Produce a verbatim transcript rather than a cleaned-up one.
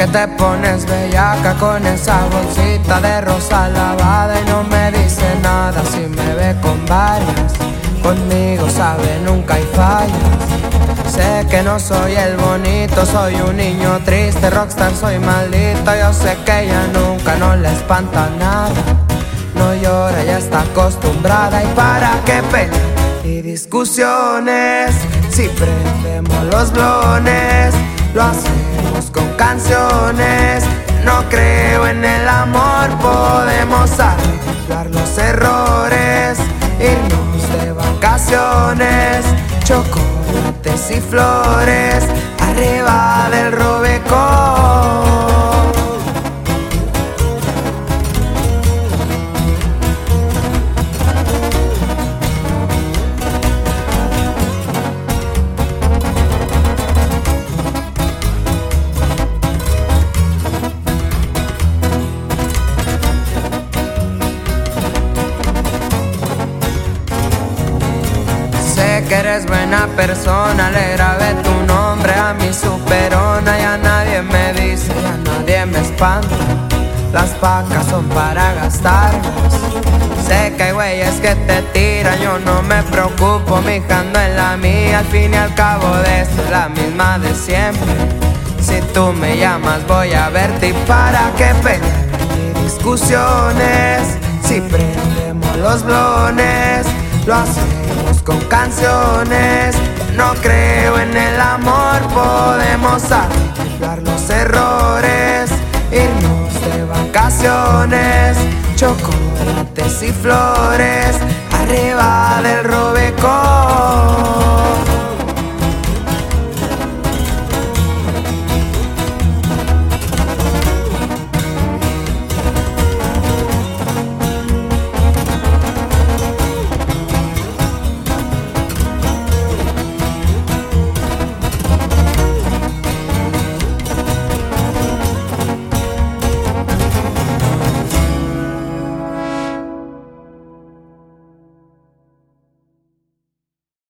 te pones bellaca con esa bolsita de rosa lavada y no me dice nada si me ve con varias. Conmigo sabe nunca hay fallas. Sé que no soy el bonito, soy un niño triste, rockstar, soy maldito. Yo sé que ella nunca, no le espanta nada. No llora, ya está acostumbrada. ¿Y para qué pelear y discusiones? Si prendemos los blones, lo hacemos con canciones. No creo en el amor, podemos arreglar los errores, irnos de vacaciones, chocolates y flores, arriba del Rubicón. Sé que eres buena persona, le grabé tu nombre a mi superona. Ya nadie me dice, ya nadie me espanta. Las pacas son para gastarlas. Sé que hay güeyes que te tiran, yo no me preocupo, mija, ando en la mía. Al fin y al cabo de esto es la misma de siempre. Si tú me llamas voy a verte. ¿Y para qué pelear y discusiones? Si prendemos los blones, lo hacemos con canciones. No creo en el amor, podemos arreglar los errores, irnos de vacaciones, chocolates y flores, arriba del Rubicón.